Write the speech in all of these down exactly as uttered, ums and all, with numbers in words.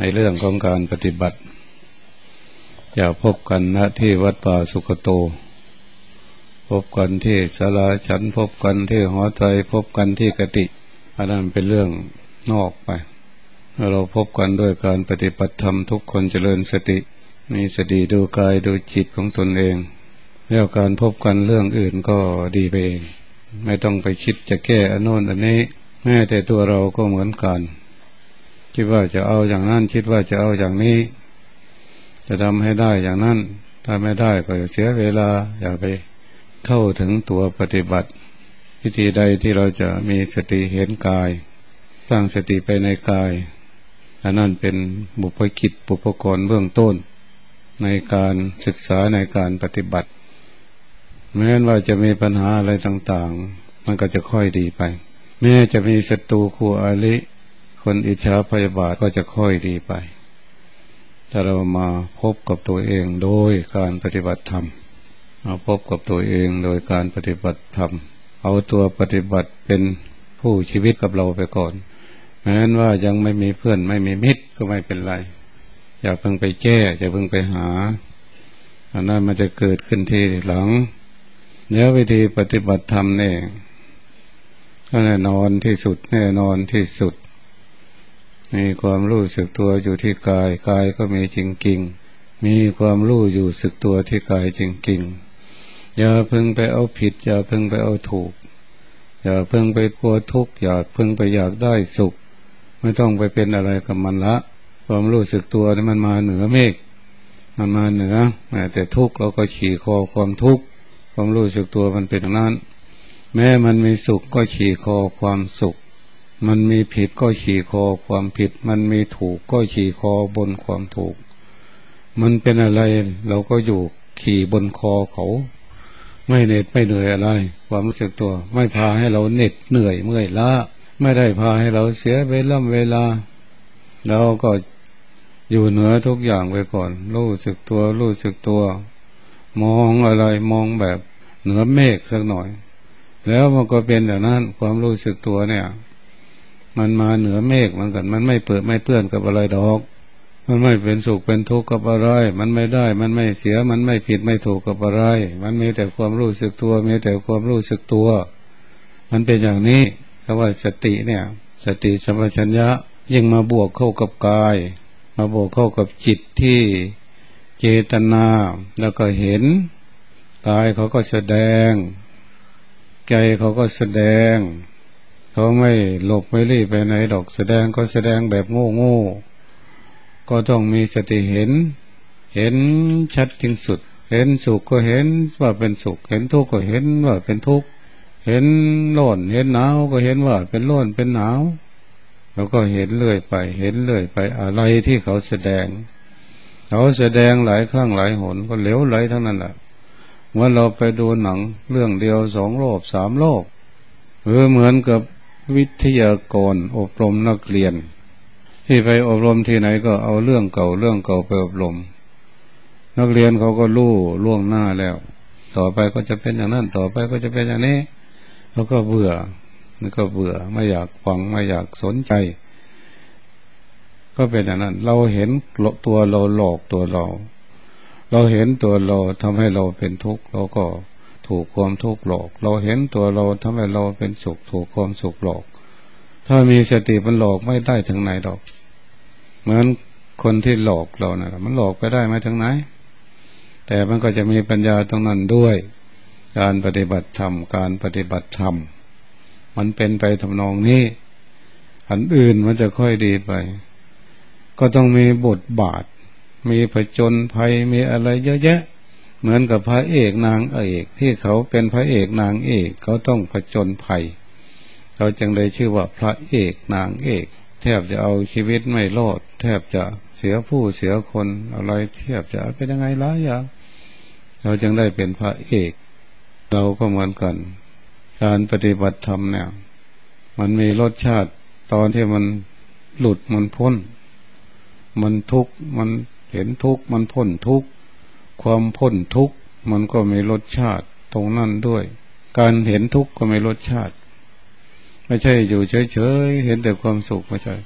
เรื่องของการปฏิบัติจะพบกันณที่วัดป่าสุขโตพบกันที่ศาลาฉันพบกันที่หอไตรพบกันที่กติอันนั้นเป็นเรื่องนอกไปเมื่อเราพบกันด้วยการปฏิบัติธรรมทุกคนเจริญสติมีสติดูกายดูจิตของตนเองแล้วการพบกันเรื่องอื่นก็ดีไปเองไม่ต้องไปคิดจะแก้อันโน้นอันนี้แม้แต่ตัวเราก็เหมือนกันคิดว่าจะเอาอย่างนั้นคิดว่าจะเอาอย่างนี้จะทำให้ได้อย่างนั้นถ้าไม่ได้ก็อย่าเสียเวลาอย่าไปเข้าถึงตัวปฏิบัติวิธีใดที่เราจะมีสติเห็นกายสร้างสติไปในกายอันนั้นเป็นบุพกิจบุพกรเบื้องต้นในการศึกษาในการปฏิบัติแม้ว่าจะมีปัญหาอะไรต่างๆมันก็จะค่อยดีไปแม้จะมีศัตรูคู่อริคนอิจฉาพยาบาทก็จะค่อยดีไปถ้าเรามาพบกับตัวเองโดยการปฏิบัติธรรมมาพบกับตัวเองโดยการปฏิบัติธรรมเอาตัวปฏิบัติเป็นผู้ชีวิตกับเราไปก่อนแม้ว่ายังไม่มีเพื่อนไม่มีมิตรก็ไม่เป็นไรอย่าเพิ่งไปแก้อย่าเพิ่งไปหาอันนั้นมันจะเกิดขึ้นทีหลังแล้ววิธีปฏิบัติธรรมเนี่ยก็แน่นอนที่สุดแน่นอนที่สุดมีความรู้สึกตัวอยู่ที่กายกายก็มีจริงๆมีความรู้อยู่สึกตัวที่กายจริงๆอย่าเพิ่งไปเอาผิดอย่าเพิ่งไปเอาถูกอย่าเพิ่งไปกลัวทุกข์อย่าเพิ่งไปอยากได้สุขไม่ต้องไปเป็นอะไรกับมันละความรู้สึกตัวนี่มันมาเหนือเมฆมันมาเหนือแต่ทุกข์เราก็ขี่คอความทุกข์ความรู้สึกตัวมันเป็นอย่างนั้นแม้มันมีสุขก็ขี่คอความสุขมันมีผิดก็ขี่คอความผิดมันมีถูกก็ขี่คอบนความถูกมันเป็นอะไรเราก็อยู่ขี่บนคอเขาไม่เหน็ดไม่เหนื่อยอะไรความรู้สึกตัวไม่พาให้เราเหน็ดเหนื่อยเมื่อยล้าไม่ได้พาให้เราเสียเวลาเวลาเราก็อยู่เหนือทุกอย่างไปก่อนรู้สึกตัวรู้สึกตัวมองอะไรมองแบบเหนือเมฆสักหน่อยแล้วมันก็เป็นอย่างนั้นความรู้สึกตัวเนี่ยมันมาเหนือเมฆมันกันมันไม่เปิดไม่เปื้อนกับอะไรดอกมันไม่เป็นสุขเป็นทุกข์กับอะไรมันไม่ได้มันไม่เสียมันไม่ผิดไม่ถูกกับอะไรมันมีแต่ความรู้สึกตัวมีแต่ความรู้สึกตัวมันเป็นอย่างนี้คำว่าสติเนี่ยสติสัมปชัญญะยิ่งมาบวกเข้ากับกายมาบวกเข้ากับจิตที่เจตนาแล้วก็เห็นกายเขาก็แสดงใจเขาก็แสดงเขาไม่หลบไม่รีบไปไหนดอกแสดงก็แสดงแบบโง่โง่ก็ต้องมีสติเห็นเห็นชัดที่สุดเห็นสุขก็เห็นว่าเป็นสุขเห็นทุกข์ก็เห็นว่าเป็นทุกข์เห็นร้อนเห็นหนาวก็เห็นว่าเป็นร้อนเป็นหนาวแล้วก็เห็นเรื่อยไปเห็นเรื่อยไปอะไรที่เขาแสดงเขาแสดงหลายครั้งหลายหนก็เหลวไหลทั้งนั้นแหละเมื่อเราไปดูหนังเรื่องเดียวสองรอบสามรอบเออเหมือนกับวิทยากรอบรมนักเรียนที่ไปอบรมที่ไหนก็เอาเรื่องเก่าเรื่องเก่าไปอบรมนักเรียนเขาก็รู้ล่วงหน้าแล้วต่อไปก็จะเป็นอย่างนั้นต่อไปก็จะเป็นอย่างนี้เขาก็เบื่อนี่ก็เบื่อไม่อยากฟังไม่อยากสนใจก็เป็นอย่างนั้นเราเห็นตัวเราหลอกตัวเราเราเห็นตัวเราทำให้เราเป็นทุกข์เราก็ถูกความทุกข์หลอกเราเห็นตัวเราทำให้เราเป็นสุขถูกความสุขหลอกถ้ามีสติมันหลอกไม่ได้ถึงไหนดอกเหมือนคนที่หลอกเรานะมันหลอกไปได้ไหมถึงไหนแต่มันก็จะมีปัญญาตรงนั้นด้วยการปฏิบัติธรรมการปฏิบัติธรรมมันเป็นไปทำนองนี้อันอื่นมันจะค่อยดีไปก็ต้องมีบทบาทมีผจญภัยมีอะไรเยอะแยะเหมือนกับพระเอกนางเอกที่เขาเป็นพระเอกนางเอกเขาต้องผจญภัยเขาจึงได้ชื่อว่าพระเอกนางเอกแทบจะเอาชีวิตไม่รอดแทบจะเสียผู้เสียคนอะไรแทบจะเป็นยังไงหลายอย่างเราจึงได้เป็นพระเอกเราก็เหมือนกันการปฏิบัติธรรมเนี่ยมันมีรสชาติตอนที่มันหลุดมันพ้นมันทุกข์มันเห็นทุกข์มันพ้นทุกข์ความพ้นทุกข์มันก็มีรสชาติตรงนั้นด้วยการเห็นทุกข์ก็มีรสชาติไม่ใช่อยู่เฉยๆเห็นแต่ความสุขไม่ใช่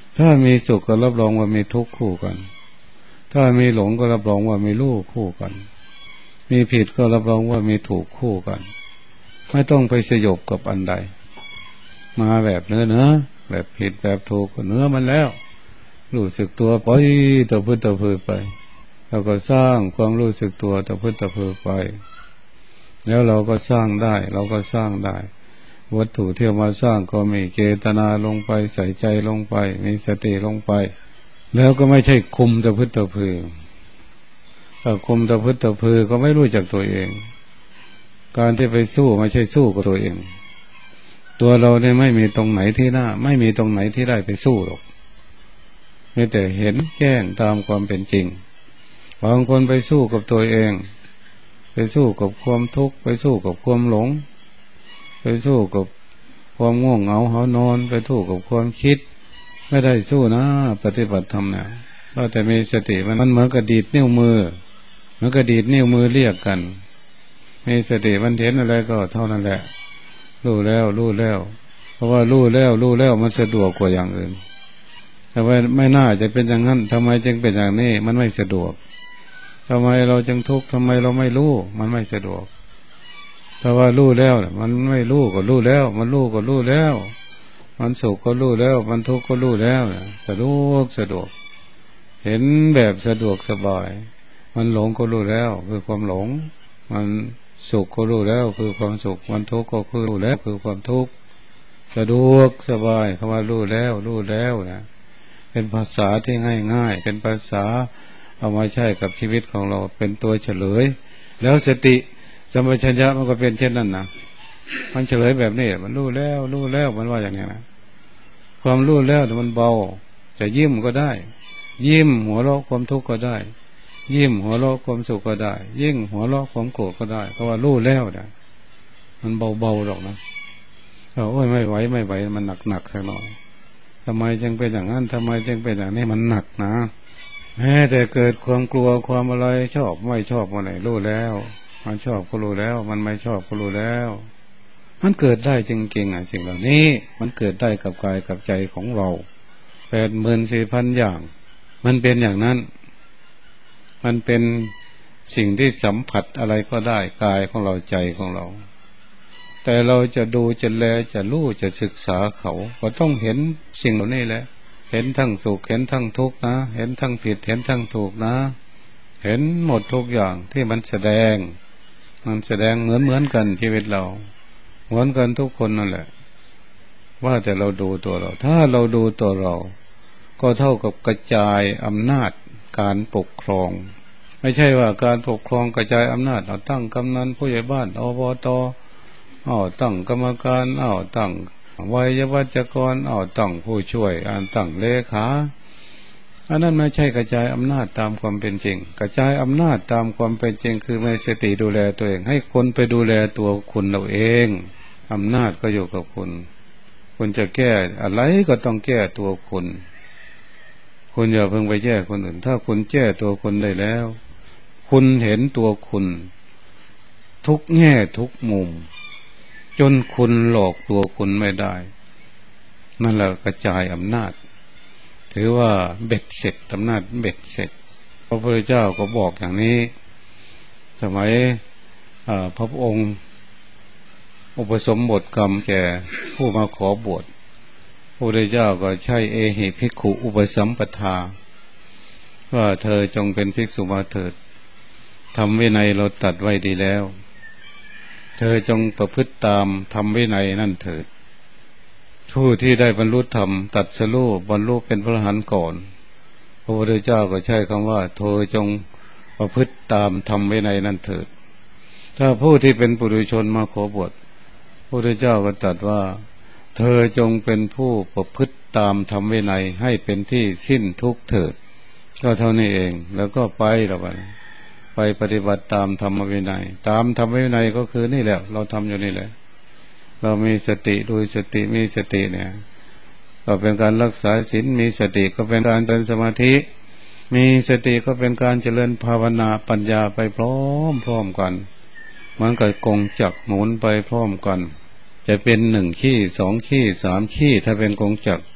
ถ้ามีสุขก็รับรองว่ามีทุกข์คู่กันถ้ามีหลงก็รับรองว่ามีรู้คู่กันมีผิดก็รับรองว่ามีถูกคู่กันไม่ต้องไปสยบกับอันใดมาแบบเนื้อเนื้อแบบผิดแบบถูกก็เนื้อมันแล้วรู้สึกตัวปล่อยต่อพื้นต่อพื้นไปเราก็สร้างความรู้สึกตัวต่อพื้นต่อพื้นไปแล้วเราก็สร้างได้เราก็สร้างได้วัตถุที่มาสร้างก็มีเจตนาลงไปใส่ใจลงไปมีสติลงไปแล้วก็ไม่ใช่คุมต่อพื้นต่อพื้นถ้าคุมต่อพื้นต่อพื้นก็ไม่รู้จักตัวเองการที่ไปสู้ไม่ใช่สู้กับตัวเองตัวเราเนี่ยไม่มีตรงไหนที่หน้าไม่มีตรงไหนที่ได้ไปสู้หรอกมีแต่เห็นแจ้งตามความเป็นจริงบางคนไปสู้กับตัวเองไปสู้กับความทุกข์ไปสู้กับความหลงไปสู้กับความง่วงเหงาหานอนไปสู้กับความคิดไม่ได้สู้นะปฏิบัติธรรมนะเราแต่มีสติมันมันเหมือนกระดีดนิ้วมือเหมือนกระดีดนิ้วมือเรียกกันมีสติมันเห็นอะไรก็เท่านั้นแหละรู้แล้วรู้แล้วเพราะว่ารู้แล้วรู้แล้วมันสะดวกกว่าอย่างอื่นแต่ว่าไม่น่าจะเป็นอย่างนั้นทำไมจึงเป็นอย่างนี้มันไม่สะดวกทำไมเราจึงทุกข์ทำไมเราไม่รู้มันไม่สะดวกถ้าว่ารู้แล้วมันไม่รู้ก็รู้แล้วมันรู้ก็รู้แล้วมันสุขก็รู้แล้วมันทุกข์ก็รู้แล้วสะดวกสะดวกเห็นแบบสะดวกสบายมันหลงก็รู้แล้วคือความหลงมันสุขก็รู้แล้วคือความสุขมันทุกข์ก็คือรู้แล้วคือความทุกข์สะดวกสบายคำว่ารู้แล้วรู้แล้วนะเป็นภาษาที่ง่ายง่ายเป็นภาษาเอามาใช้กับชีวิตของเราเป็นตัวเฉลยแล้วสติสัมปชัญญะมันก็เป็นเช่นนั้นนะมันเฉลยแบบนี้มันรู้แล้วรู้แล้วมันว่าอย่างนี้นะความรู้แล้วมันเบาจะยิ้มก็ได้ยิ้มหัวเราะความทุกข์ก็ได้ยิ้มหัวเราะความสุขก็ได้ยิ่งหัวเราะความโกรธก็ได้เพราะว่ารู้แล้วนะมันเบาๆหรอกนะเราโอ้ยไม่ไหวไม่ไหวมันหนักๆสักหน่อยทำไมจึงเป็นอย่างนั้นทำไมจึงเป็นอย่างนี้มันหนักนะแม้แต่เกิดความกลัวความอะไรชอบไม่ชอบอะไรรู้แล้วมันชอบก็รู้แล้วมันไม่ชอบก็รู้แล้วมันเกิดได้จริงๆอ่ะสิ่งเหล่านี้มันเกิดได้กับกายกับใจของเราแปดหมื่นสี่พันอย่างมันเป็นอย่างนั้นมันเป็นสิ่งที่สัมผัสอะไรก็ได้กายของเราใจของเราแต่เราจะดูจะแลจะรู้จะศึกษาเขาก็ต้องเห็นสิ่งเหล่านี้แหละเห็นทั้งสุขเห็นทั้งทุกข์นะเห็นทั้งผิดเห็นทั้งถูกนะเห็นหมดทุกอย่างที่มันแสดงมันแสดงเหมือนเหมือนกันชีวิตเราเหมือนกันทุกคนนั่นแหละว่าแต่เราดูตัวเราถ้าเราดูตัวเราก็เท่ากับกระจายอำนาจการปกครองไม่ใช่ว่าการปกครองกระจายอำนาจเอาตั้งกำนันผู้ใหญ่บ้านอบตเอาตั้งกรรมการเอาตั้งวัยวัจกรเอาตั้งผู้ช่วยอันตั้งเลขาอันนั้นไม่ใช่กระจายอำนาจตามความเป็นจริงกระจายอำนาจตามความเป็นจริงคือมีสติดูแลตัวเองให้คนไปดูแลตัวคุณเราเองอำนาจก็อยู่กับคุณคุณจะแก้อะไรก็ต้องแก้ตัวคุณคุณอย่าเพิ่งไปแก้คนอื่นถ้าคุณแก้ตัวคุณได้แล้วคุณเห็นตัวคุณทุกแง่ทุกมุมจนคุณหลอกตัวคุณไม่ได้นั่นแหละกระจายอำนาจถือว่าเบ็ดเสร็จอำนาจเบ็ดเสร็จพระพุทธเจ้าก็บอกอย่างนี้สมัยพระองค์อุปสมบทกรรมแก่ผู้มาขอบวชพระพุทธเจ้าก็ใช้เอหิภิกขุอุปสัมปทาว่าเธอจงเป็นภิกษุมาเถิดทำวินัยเราตัดไว้ดีแล้วเธอจงประพฤติตามทำวินัยนั่นเถิดผู้ที่ได้บรรลุธรรมตัดสรู้บรรลุเป็นพระอรหันต์ก่อนพระพุทธเจ้าก็ใช้คำว่าเธอจงประพฤติตามทำวินัยนั่นเถิดถ้าผู้ที่เป็นปุถุชนมาขอบวชพระพุทธเจ้าก็ตรัสว่าเธอจงเป็นผู้ประพฤติตามทำวินัยให้เป็นที่สิ้นทุกข์เถิดก็เท่านี้เองแล้วก็ไปแล้วไปไปปฏิบัติตามธรรมวินัยตามธรรมวินัยก็คือนี่แหละเราทำอยู่นี่แหละเรามีสติดูสติมีสติเนี่ยก็เป็นการรักษาศีลมีสติก็เป็นการเจริญสมาธิมีสติก็เป็นการเจริญภาวนาปัญญาไปพร้อมพร้อมกันเหมือนกับกงจักรหมุนไปพร้อมกันจะเป็นหนึ่งขี้สองขี้สามขี้ถ้าเป็นกงจักร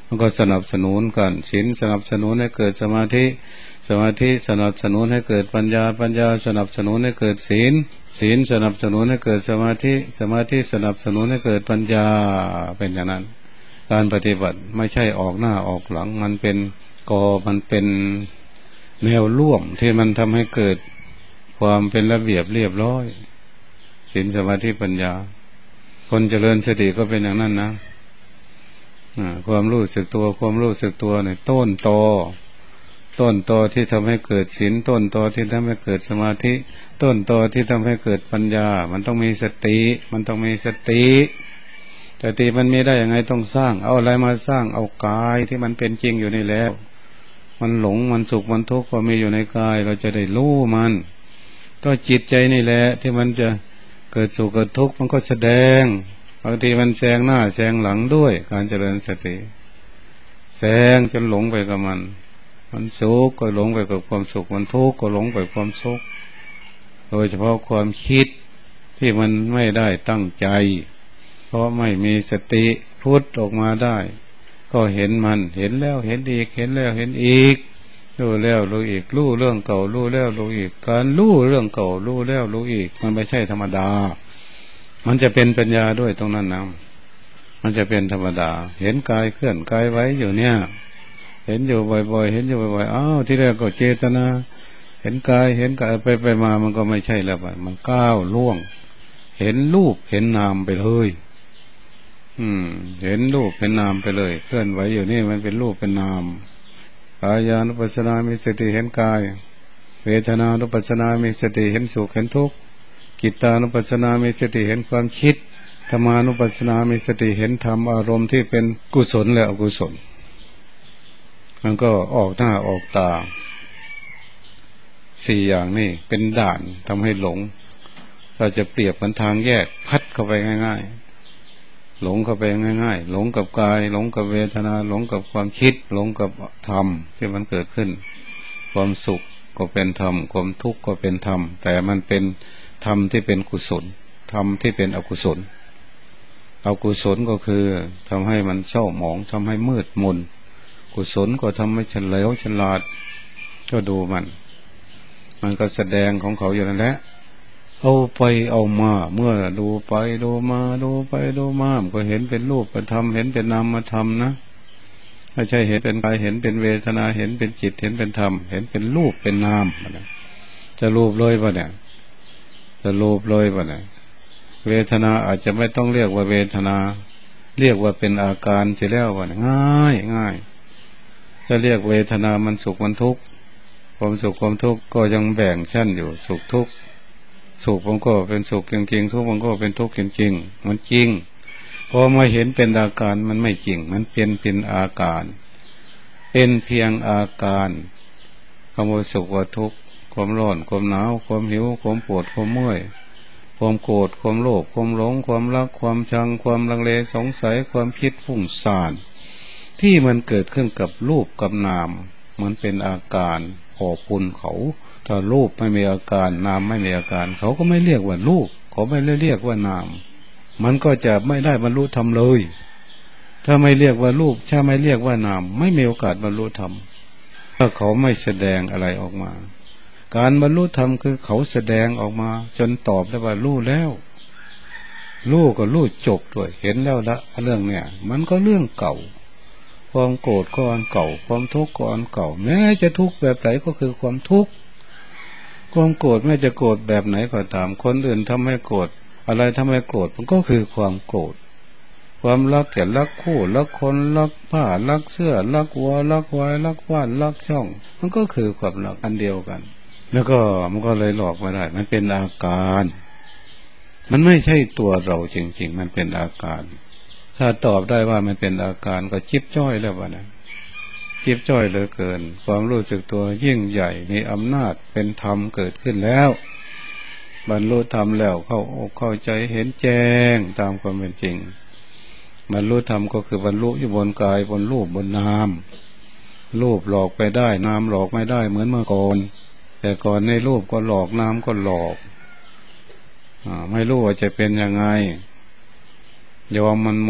มันก็สนับสนุนกันศีลสนับสนุนให้เกิดสมาธิสมาธิสนับสนุนให้เกิดปัญญาปัญญาสนับสนุนให้เกิดศีลศีลสนับสนุนให้เกิดสมาธิสมาธิสนับสนุนให้เกิดปัญญาเป็นอย่างนั้นการปฏิบัติไม่ใช่ออกหน้าออกหลังมันเป็นกอมันเป็นแนวร่วมที่มันทำให้เกิดความเป็นระเบียบเรียบร้อยศีลสมาธิปัญญาคนเจริญสติก็เป็นอย่างนั้นนะความรู้สึกตัวความรู้สึกตัวเนี่ยต้นตอต้นตอที่ทำให้เกิดศีลต้นตอที่ทำให้เกิดสมาธิต้นตอที่ทำให้เกิดปัญญามันต้องมีสติมันต้องมีสติสติมันมีได้ยังไงต้องสร้างเอาอะไรมาสร้างเอากายที่มันเป็นจริงอยู่นี่แล้วมันหลงมันสุขมันทุกข์ก็มีอยู่ในกายเราจะได้รู้มันก็จิตใจนี่แหละที่มันจะเกิดสุขเกิดทุกข์มันก็แสดงบางทีมันแซงหน้าแซงหลังด้วยการเจริญสติแซงจนหลงไปกับมันมันสุขก็หลงไปกับความสุขมันทุกข์ก็หลงไปความสุขโดยเฉพาะความคิดที่มันไม่ได้ตั้งใจเพราะไม่มีสติพุทธออกมาได้ก็เห็นมันเห็นแล้วเห็นอีกเห็นแล้วเห็นอีกรู้แล้วรู้อีกรู้เรื่องเก่ารู้แล้วรู้อีกการรู้เรื่องเก่ารู้แล้วรู้อีกมันไม่ใช่ธรรมดามันจะเป็นปัญญาด้วยตรงนั้นนะมันจะเป็นธรรมดาเห็นกายเคลื่อนกายไว้อยู่เนี่ยเห็นอยู่บ่อยๆเห็นอยู่บ่อยๆอ้าวที่แรกก็เจตนาเห็นกายเห็นกายไปไปมามันก็ไม่ใช่แล้วมันก้าวล่วงเห็นรูปเห็นนามไปเลยอืมเห็นรูปเป็นนามไปเลยเคลื่อนไหวอยู่นี่มันเป็นรูปเป็นนามกายานุปัสสนามีสติเห็นกายเวทนานุปัสสนามีสติเห็นสุขเห็นทุกข์จิตตานุปัสสนามีสติเห็นความคิดธรรมานุปัสสนามีสติเห็นธรรมอารมณ์ที่เป็นกุศลและอกุศลมันก็ออกหน้าออกตาสี่อย่างนี่เป็นด่านทำให้หลงเราจะเปรียบเหมือนทางแยกพัดเข้าไปง่ายๆหลงเข้าไปง่ายๆหลงกับกายหลงกับเวทนาหลงกับความคิดหลงกับธรรมที่มันเกิดขึ้นความสุขก็เป็นธรรมความทุกข์ก็เป็นธรรมแต่มันเป็นธรรมที่เป็นกุศลธรรมที่เป็นอกุศลอกุศลก็คือทำให้มันเศร้าหมองทำให้มืดมนกุศลก็ทำให้เฉลียวฉลาดก็ดูมันมันก็แสดงของเขาอยู่นั่นแหละเอาไปเอามาเมื่อดูไปดูมาดูไปดูมามันก็เห็นเป็นรูปเป็นธรรมเห็นเป็นนามธรรมนะไม่ใช่เห็นเป็นกายเห็นเป็นเวทนาเห็นเป็นจิตเห็นเป็นธรรมเห็นเป็นรูปเป็นนามจะรูปเลยป่ะเนี่ยจะรูปเลยป่ะเนี่ยเวทนาอาจจะไม่ต้องเรียกว่าเวทนาเรียกว่าเป็นอาการเสียแล้วป่ะเนี่ยง่ายง่ายจะเรียกเวทนามันสุขมันทุกข์ความสุขความทุกข์ก็ยังแบ่งชั้นอยู่สุขทุกข์สุขมันก็เป็นสุขจริงๆทุกข์มันก็เป็นทุกข์จริงๆมันจริงพอมาเห็นเป็นอาการมันไม่จริงมันเป็นเป็นอาการเป็นเพียงอาการคำว่าสุขว่าทุกข์ความร้อนความหนาวความหิวความปวดความเมื่อยความโกรธความโลภความหลงความรักความชังความลังเลสงสัยความคิดฟุ้งซ่านที่มันเกิดขึ้นกับรูปกับนามมันเป็นอาการพอปุนเขาถ้ารูปไม่มีอาการนามไม่มีอาการเขาก็ไม่เรียกว่ารูปเขาไม่เรียกว่านามมันก็จะไม่ได้บรรลุธรรมเลยถ้าไม่เรียกว่ารูปถ้าไม่เรียกว่านามไม่มีโอกาสบรรลุธรรมถ้าเขาไม่แสดงอะไรออกมาการบรรลุธรรมคือเขาแสดงออกมาจนตอบได้ว่ารู้แล้วรู้ก็รู้จบด้วยเห็นแล้วละเรื่องเนี่ยมันก็เรื่องเก่าความโกรธก็อันเก่าความทุกข์ก็อันเก่าแม้จะทุกข์แบบไหนก็คือความทุกข์ความโกรธแม้จะโกรธแบบไหนก็ตามคนอื่นทำให้โกรธอะไรทำให้โกรธมันก็คือความโกรธความรักแก่รักคู่รักคนรักผ้ารักเสื้อรักวัวรักควายรักบ้านรักช่องมันก็คือความรักอันเดียวกันแล้วก็มันก็เลยหลอกไม่ได้มันเป็นอาการมันไม่ใช่ตัวเราจริงๆมันเป็นอาการถ้าตอบได้ว่ามันเป็นอาการก็จิบจ้อยแล้ววะนะจิบจ้อยเหลือเกินความรู้สึกตัวยิ่งใหญ่มีอำนาจเป็นธรรมเกิดขึ้นแล้วบรรลุธรรมแล้วเข้าอกเข้าใจเห็นแจ้งตามความเป็นจริงบรรลุธรรมก็คือบรรลุอยู่บนกายบนรูปบนนามรูปหลอกไปได้นามหลอกไม่ได้เหมือนเมื่อก่อนแต่ก่อนในรูปก็หลอกนามก็หลอกอ่าไม่รู้ว่าจะเป็นยังไงยอมมันหมด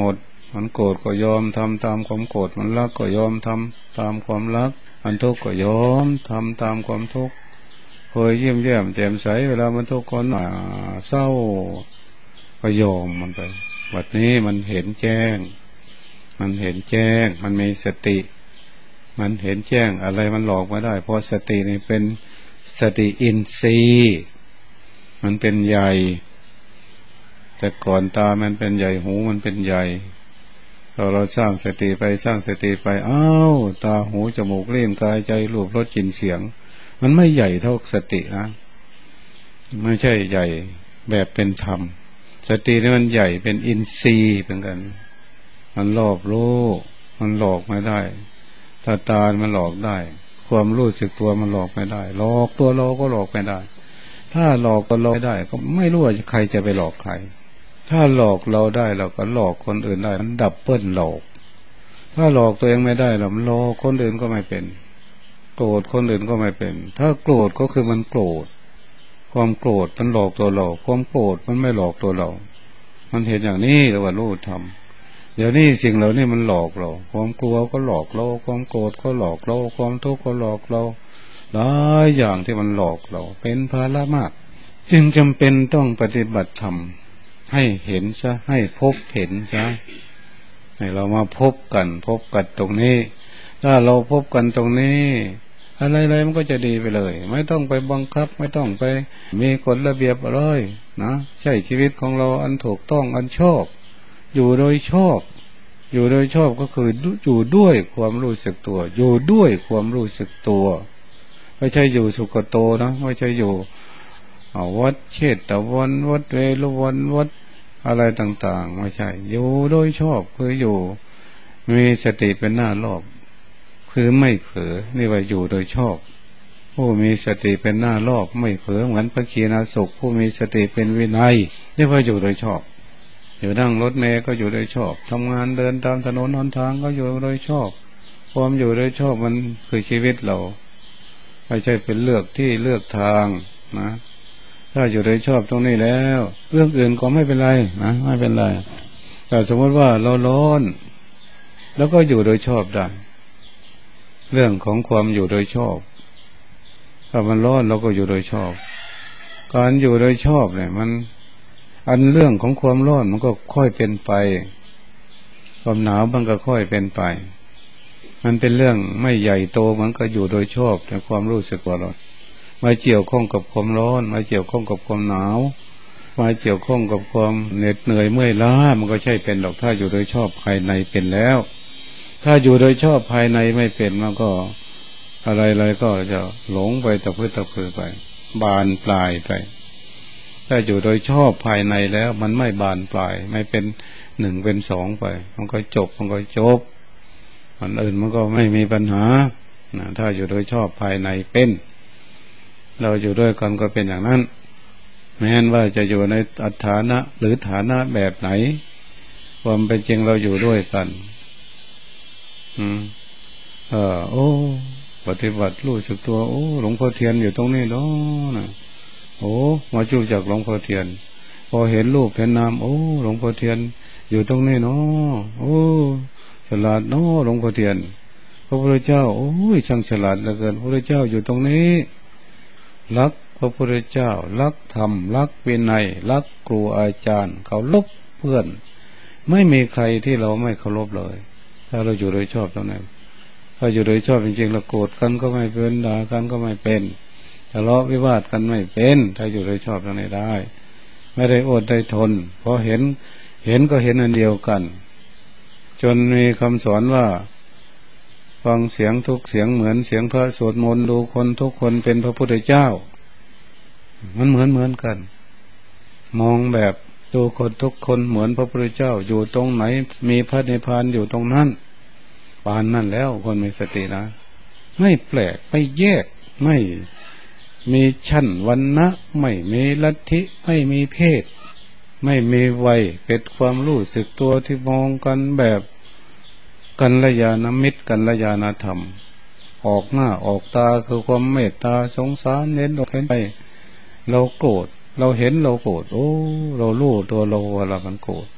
มันโกรธก็ยอมทำตามความโกรธมันรักก็ยอมทำตามความรักมันทุกข์ก็ยอมทำตามความทุกข์เคยยิ้มแย้มแจ่มใสเวลามันทุกข์คนเศร้าก็ยอมมันไปวันนี้มันเห็นแจ้งมันเห็นแจ้งมันมีสติมันเห็นแจ้งอะไรมันหลอกไม่ได้เพราะสตินี่เป็นสติอินทรีย์มันเป็นใหญ่แต่ก่อนตามันเป็นใหญ่หูมันเป็นใหญ่พอเราสร้างสติไปสร้างสติไปอ้าวตาหูจมูกเล่นกายใจรูปรสกลิ่นเสียงมันไม่ใหญ่เท่าสตินะไม่ใช่ใหญ่แบบเป็นธรรมสตินี่มันใหญ่เป็นอินทรีย์เหมือนกันมันรอบรู้มันหลอกไม่ได้ตาตามันหลอกได้ความรู้สึกตัวมันหลอกไม่ได้หลอกตัวเราก็หลอกไม่ได้ถ้าหลอกก็หลอกไม่ได้ก็ไม่รู้ว่าใครจะไปหลอกใครถ้าหลอกเราได้เราก็หลอกคนอื่นได้มันดับเบิ้ลหลอกถ้าหลอกตัวเองไม่ได้เราหลอกคนอื่นก็ไม่เป็นโกรธคนอื่นก็ไม่เป็นถ้าโกรธก็คือมันโกรธความโกรธมันหลอกตัวเราความโกรธมันไม่หลอกตัวเรามันเห็นอย่างนี้แต่ว่ารู้ทำเดี๋ยวนี้สิ่งเหล่านี้มันหลอกเราความกลัวก็หลอกเราความโกรธก็หลอกเราความทุกข์ก็หลอกเราหลายอย่างที่มันหลอกเราเป็นภาระมากจึงจำเป็นต้องปฏิบัติธรรมให้เห็นซะให้พบเห็นซะให้เรามาพบกันพบกันตรงนี้ถ้าเราพบกันตรงนี้อะไรๆมันก็จะดีไปเลยไม่ต้องไปบังคับไม่ต้องไปมีกฎระเบียบอะไรนะใช้ชีวิตของเราอันถูกต้องอันชอบอยู่โดยชอบอยู่โดยชอบก็คืออยู่ด้วยความรู้สึกตัวอยู่ด้วยความรู้สึกตัวไม่ใช่อยู่สุขโตนะไม่ใช่อยู่วัดเชตวันวัดเวรุวันวัดอะไรต่างๆไม่ใช่อยู่โดยชอบคืออยู่มีสติเป็นหน้ารอบคือไม่เผลอนี่ว่าอยู่โดยชอบผู้มีสติเป็นหน้ารอบไม่เผลอเหมือนพระขีณาสกผู้มีสติเป็นวินัยนี่ว่าอยู่โดยชอบอยู่นั่งรถเมล์ก็อยู่โดยชอบทำงานเดินตามถนนหนทางก็อยู่โดยชอบความอยู่โดยชอบมันคือชีวิตเราไม่ใช่เป็นเลือกที่เลือกทางนะถ้าอยู่โดยชอบตรงนี้แล้วเรื่องอื่นก็ไม่เป็นไรนะไม่เป็นไรแต่สมมติว่าเราร้อนแล้วก็อยู่โดยชอบได้เรื่องของความอยู่โดยชอบถ้ามันร้อนเราก็อยู่โดยชอบการอยู่โดยชอบเนี่ยมันอันเรื่องของความร้อนมันก็ค่อยเป็นไปความหนาวมันก็ค่อยเป็นไปมันเป็นเรื่องไม่ใหญ่โตมันก็อยู่โดยชอบในความรู้สึกว่าเรามาเกี่ยวข้องกับความร้อนมาเกี่ยวข้องกับความหนาวมาเกี่ยวข้องกับความเหน็ดเหนื่อยเมื่อยล้ามันก็ใช่เป็นหรอกถ้าอยู่โดยชอบภายในเป็นแล้วถ้าอยู่โดยชอบภายในไม่เป็นมันก็อะไรๆก็จะหลงไปตะพื้นตะพือไปบานปลายไปถ้าอยู่โดยชอบภายในแล้วมันไม่บานปลายไม่เป็นหนึ่งเป็นสองไปมันก็จบมันก็จบมันอื่นมันก็ไม่มีปัญหานะถ้าอยู่โดยชอบภายในเป็นเราอยู่ด้วยกันก็เป็นอย่างนั้นแม้นว่าจะอยู่ในอัตฐานะหรือฐานะแบบไหนความเป็นจริงเราอยู่ด้วยกันอืมเออโอ้ปฏิบัติรู้สึกตัวโอ้หลวงพ่อเทียนอยู่ตรงนี้เนาะนะโอ้มาจูจากหลวงพ่อเทียนพอเห็นรูปเห็นนามโอ้หลวงพ่อเทียนอยู่ตรงนี้เนาะโอ้ฉลาดเนาะหลวงพ่อเทียนพระพุทธเจ้าโอ้ยช่างฉลาดเหลือเกินพระพุทธเจ้าอยู่ตรงนี้รักพระพุทธเจ้ารักธรรมรักวินัยรักครูอาจารย์เคารพเพื่อนไม่มีใครที่เราไม่เคารพเลยถ้าเราอยู่โดยชอบตรงนั้นถ้าอยู่โดยชอบจริงๆเราโกรธกันก็ไม่เป็นด่ากันก็ไม่เป็นทะเลาะวิวาทกันไม่เป็นถ้าอยู่โดยชอบตรงนี้ได้ไม่ได้อดได้ทนเพราะเห็นเห็นก็เห็นอันเดียวกันจนมีคำสอนว่าฟังเสียงทุกเสียงเหมือนเสียงพระสวดมนต์ดูคนทุกคนเป็นพระพุทธเจ้ามันเหมือนเหมือนกันมองแบบดูคนทุกคนเหมือนพระพุทธเจ้าอยู่ตรงไหนมีพระนิพพานอยู่ตรงนั้นปานนั่นแล้วคนมีสตินะไม่แปลกไม่แยกไม่มีชั้นวรรณะไม่มีลัทธิไม่มีเพศไม่มีวัยเป็นความรู้สึกตัวที่มองกันแบบกัลยาณมิตรกัลยาณธรรมออกหน้าออกตาคือความเมตตาสงสารเน้นอกเห็นไปเราโกรธเราเห็นเราโกรธโอ้เรารู้ตัวเราว่าเรามันโกรธ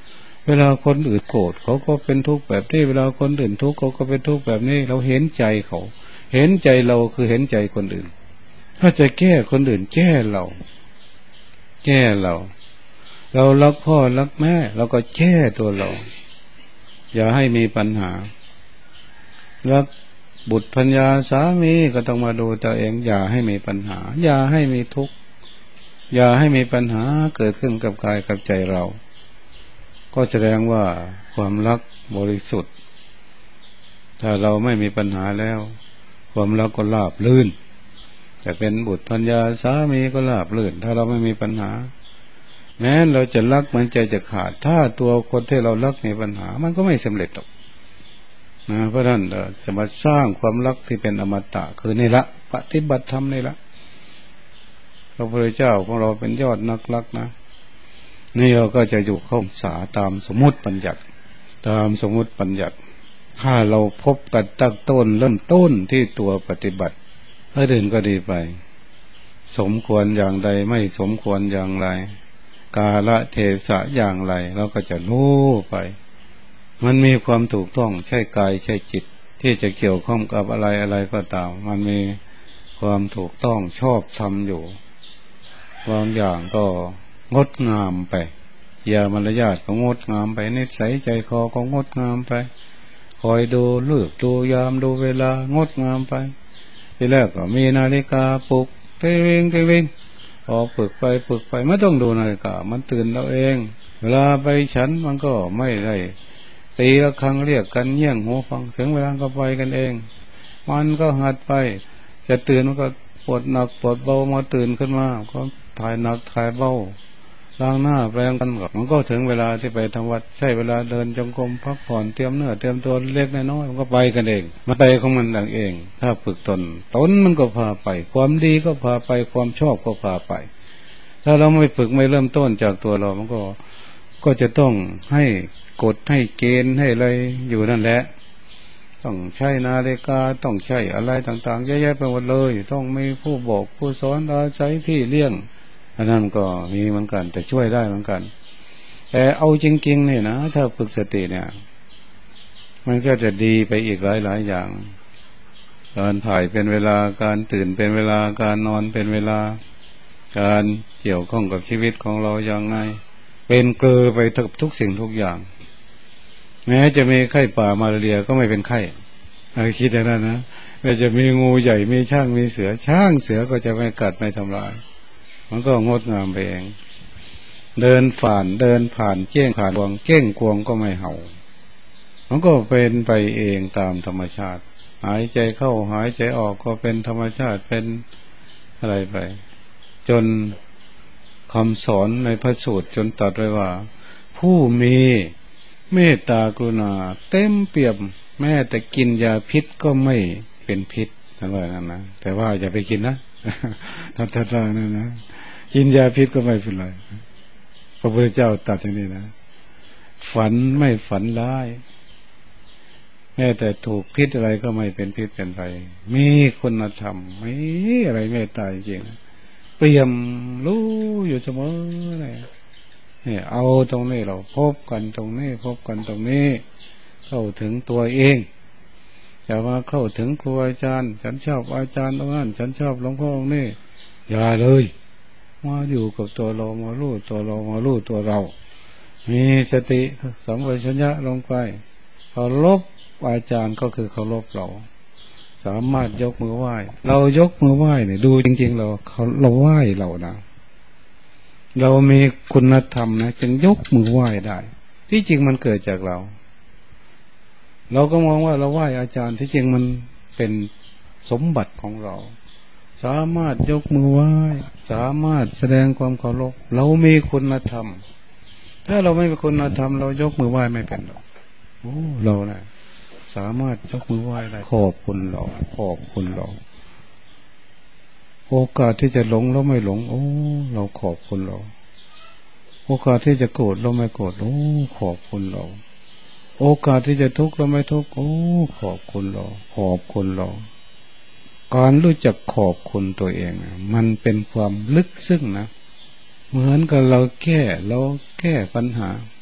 เวลาคนอื่นโกรธเขาก็เป็นทุกข์แบบนี้เวลาคนอื่นทุกข์เขาก็เป็นทุกข์แบบนี้เราเห็นใจเขาเห็นใจเราคือเห็นใจคนอื่นถ้าจะแก้คนอื่นแก้เราแก้เราเรารักพ่อรักแม่เราก็แก้ตัวเราอย่าให้มีปัญหารักบุตรภรรยาสามีก็ต้องมาดูตัวเองอย่าให้มีปัญหาอย่าให้มีทุกข์อย่าให้มีปัญหาเกิดขึ้นกับกายกับใจเราก็แสดงว่าความรักบริสุทธิ์ถ้าเราไม่มีปัญหาแล้วความรักก็ราบรื่นจะเป็นบุตรภรรยาสามีก็ราบรื่นถ้าเราไม่มีปัญหาแม้เราจะรักเหมือนใจจะขาดถ้าตัวคนที่เรารักมีปัญหามันก็ไม่สำเร็จหรอกนะเพราะฉะนั้นจะมาสร้างความรักที่เป็นอมตะคือนี่ละปฏิบัติธรรมนี่ละพระพุทธเจ้าของเราเป็นยอดนักรักนะนี่เราก็จะอยู่เข้าสาตามสมมุติบัญญัติตามสมมุติบัญญัติถ้าเราพบกันตั้งต้นเริ่มต้นที่ตัวปฏิบัติให้เดินก็ดีไปสมควรอย่างใดไม่สมควรอย่างไรกาลเทศะอย่างไรเราก็จะรู้ไปมันมีความถูกต้องใช่กายใช่จิตที่จะเกี่ยวข้องกับอะไรอะไรก็ตามมันมีความถูกต้องชอบทำอยู่บางอย่างก็งดงามไปอย่ามารยาทก็งดงามไปนิสัยใจคอก็งดงามไปคอยดูเลือกดูยามดูเวลางดงามไปทีแรกก็มีนาฬิกาปลุกเร่งเร่งพอปลุกไปปลุกไปไม่ต้องดูนาฬิกามันตื่นเราเองเวลาไปฉันมันก็ไม่ได้ตีละครั้งเรียกกันเยี่ยงหูฟังถึงเวลาก็ไปกันเองมันก็หัดไปจะตื่นมันก็ปวดหนักปวดเบามาตื่นขึ้นมาก็ถ่ายหนักถ่ายเบาล้างหน้าแปรงฟันก่อนมันก็ถึงเวลาที่ไปทำวัดใช่เวลาเดินจงกรมพักผ่อนเตรียมเนื้อเตรียมตัวเล็กน้อยมันก็ไปกันเองมันไปของมันเองถ้าฝึกตนตนมันก็พาไปความดีก็พาไปความชอบก็พาไปถ้าเราไม่ฝึกไม่เริ่มต้นจากตัวเรามันก็ก็จะต้องให้กฎให้เกณฑ์ให้อะไรอยู่นั่นแหละต้องใช้นาฬิกาต้องใช้อะไรต่างๆเยอะแยะไปหมดเลยต้องมีผู้บอกผู้สอนอาศัยพี่เลี้ยงอันนั้นก็มีเหมือนกันแต่ช่วยได้เหมือนกันแต่เอาจริงๆเนี่ยนะถ้าฝึกสติเนี่ยมันก็จะดีไปอีกหลายๆอย่างการถ่ายเป็นเวลาการตื่นเป็นเวลาการนอนเป็นเวลาการเกี่ยวข้องกับชีวิตของเราอย่างไงเป็นเกลือไปทุกสิ่งทุกอย่างแม้จะมีไข้ป่ามาลาเรียก็ไม่เป็นไข้อะไรคิดอย่างนั้นนะแม้จะมีงูใหญ่มีช้างมีเสือช้างเสือก็จะไม่กัดไม่ทำลายมันก็งดงามไปเองเดินผ่านเดินผ่านเก้งผ่านกวงเก้งกวงก็ไม่เห่ามันก็เป็นไปเองตามธรรมชาติหายใจเข้าหายใจออกก็เป็นธรรมชาติเป็นอะไรไปจนคำสอนในพระสูตรจนตรัสไว้ว่าผู้มีเมตตากรุณาเต็มเปี่ยมแม้แต่กินยาพิษก็ไม่เป็นพิษท่านว่างั้นนะแต่ว่าอย่าไปกินนะท่านท่านว่านั่นนะกินยาพิษก็ไม่เป็นไรพระพุทธเจ้าตรัสอย่างนี้นะฝันไม่ฝันร้ายแม้แต่ถูกพิษอะไรก็ไม่เป็นพิษเป็นภัยมีคุณธรรมไม่อะไรเมตตาจริงเปี่ยมรู้อยู่เสมอเลยเนี่ยเอาตรงนี้เราพบกันตรงนี้พบกันตรงนี้เข้าถึงตัวเองอย่ามาเข้าถึงครูอาจารย์ฉันชอบอาจารย์ตรงนั้นฉันชอบหลวงพ่อองค์นี้อย่าเลยมาอยู่กับตัวเรามารู้ตัวเรามารู้ตัวเรามีสติสัมปชัญญะลงไปเคารพอาจารย์ก็คือเคารพเราสามารถยกมือไหว้เรายกมือไหว้เนี่ยดูจริงๆเราเขาเราไหว้เรานะเรามีคุณธรรมนะจึงยกมือไหว้ได้ที่จริงมันเกิดจากเราเราก็มองว่าเราไหว้อาจารย์ที่จริงมันเป็นสมบัติของเราสามารถยกมือไหว้สามารถแสดงความเคารพเรามีคุณธรรมถ้าเราไม่มีคุณธรรมเรายกมือไหว้ไม่เป็นหรอกโอ้เรานะสามารถยกมือไหว้ได้ขอบคุณเราขอบคุณเราโอกาสที่จะหลงเราไม่หลงโอ้เราขอบคุณเราโอกาสที่จะโกรธเราไม่โกรธโอ้ขอบคุณเราโอกาสที่จะทุกข์เราไม่ทุกข์โอ้ขอบคุณเราขอบคุณเราการรู้จักขอบคุณตัวเองมันเป็นความลึกซึ้งนะเหมือนกับเราแก้เราแก้ปัญหา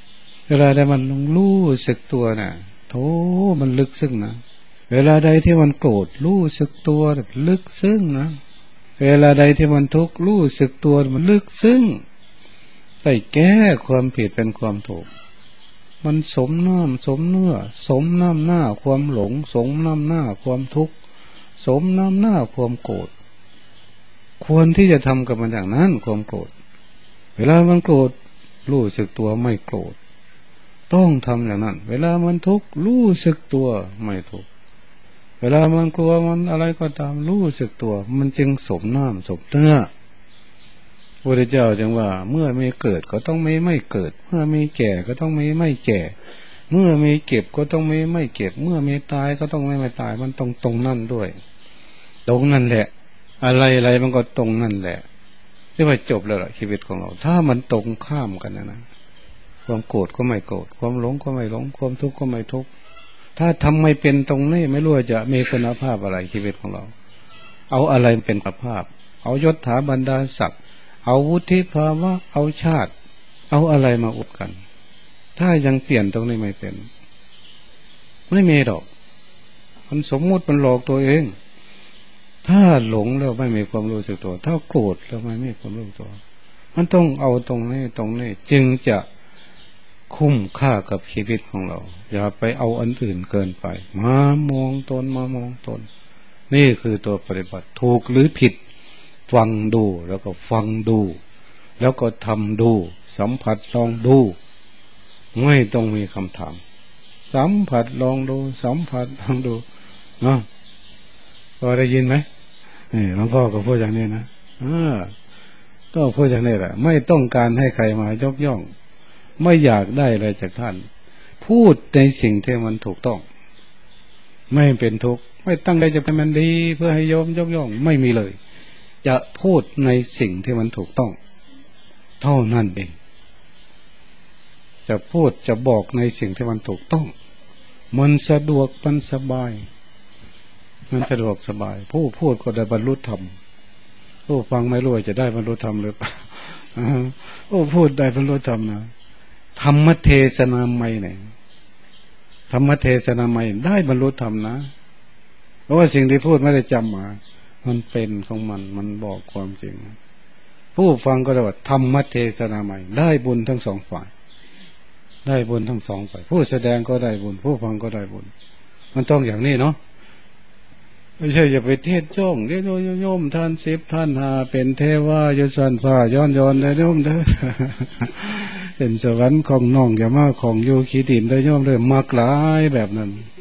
เวลาใดมันรู้สึกตัวน่ะโธ่มันลึกซึ้งนะเวลาใดที่มันโกรธรู้สึกตัวลึกซึ้งนะเวลาใดที่มันทุกข์รู้สึกตัวมันลึกซึ้งแต่แก้ความผิดเป็นความถูกมันสมน้ำสมเนื้อสมน้ำหน้าความหลงสมน้ำหน้าความทุกข์สมน้ำหน้าความโกรธควรที่จะทำกับมันอย่างนั้นความโกรธเวลามันโกรธรู้สึกตัวไม่โกรธต้องทำอย่างนั้นเวลามันทุกข์รู้สึกตัวไม่ทุกข์เวลามันกลัวมันอะไรก็ตามรู้สึกตัวมันจึงสมน้ำสมเนื้อพระพุทธเจ้าจึงว่าเมื่อมีเกิดก็ต้องมีไม่เกิดเมื่อมีแก่ก็ต้องมีไม่แก่เมื่อมีเก็บก็ต้องมีไม่เก็บเมื่อมีตายก็ต้องไม่ไม่ตายมันตรงตรงนั่นด้วยตรงนั่นแหละอะไรอะไรมันก็ตรงนั่นแหละที่ว่าจบแล้วล่ะชีวิตของเราถ้ามันตรงข้ามกันนะนะความโกรธก็ไม่โกรธความหลงก็ไม่หลงความทุกข์ก็ไม่ทุกข์ถ้าทำไม่เป็นตรงนี้ไม่รู้จะมีคุณภาพอะไรชีวิตของเราเอาอะไรเป็นคุณภาพเอายศถาบรรดาศักดิ์เอาวุฒิภาวะเอาชาติเอาอะไรมาอุดกันถ้ายังเปลี่ยนตรงนี้ไม่เป็นไม่มีหรอกมันสมมุติมันหลอกตัวเองถ้าหลงแล้วไม่มีความรู้สึกตัวถ้าโกรธแล้วไม่มีความรู้สึกตัวมันต้องเอาตรงนี้ตรงนี้จึงจะคุ้มค่ากับชีวิตของเราอย่าไปเอาอันอื่นเกินไปมามองตนมามองตนนี่คือตัวปฏิบัติถูกหรือผิดฟังดูแล้วก็ฟังดูแล้วก็ทำดูสัมผัสลองดูไม่ต้องมีคำถามสัมผัสลองดูสัมผัสลองดูเนาะพอได้ยินไหมนี่หลวงพ่อก็พูดอย่างนี้นะอ่าก็พูดอย่างนี้แหละไม่ต้องการให้ใครมายกย่องไม่อยากได้อะไรจากท่านพูดในสิ่งที่มันถูกต้องไม่เป็นทุกข์ไม่ตั้งใจจะเป็นมันดีเพื่อให้โยมยกย่องไม่มีเลยจะพูดในสิ่งที่มันถูกต้องเท่านั้นเองจะพูดจะบอกในสิ่งที่มันถูกต้องมันสะดวกมันสบายมันสะดวกสบายผู้พูดก็ได้บรรลุธรรมผู้ฟังไม่รู้จะได้บรรลุธรรมหรือเปล่าผู้พูดได้บรรลุธรรมนะธรรมเทศนาใหม่เนี่ยธรรมเทศนาใหม่ได้บรรลุธรรมนะเพราะว่าสิ่งที่พูดไม่ได้จำมามันเป็นของมันมันบอกความจริงผู้ฟังก็ได้ว่าธรรมเทศนาใหม่ได้บุญทั้งสองฝ่ายได้บุญทั้งสองฝ่ายผู้แสดงก็ได้บุญผู้ฟังก็ได้บุญมันต้องอย่างนี้เนาะไม่ใช่อย่าไปเทศจ้องเดี๋ยวโยมท่านสิบท่านหาเป็นเทวายสันฟ้าย้อนย้อนได้โยมเด้อเป็นสวรรค์ของน้องอย่ามาของอยู่ขีดินได้โยมเลยมากหลายแบบนั้น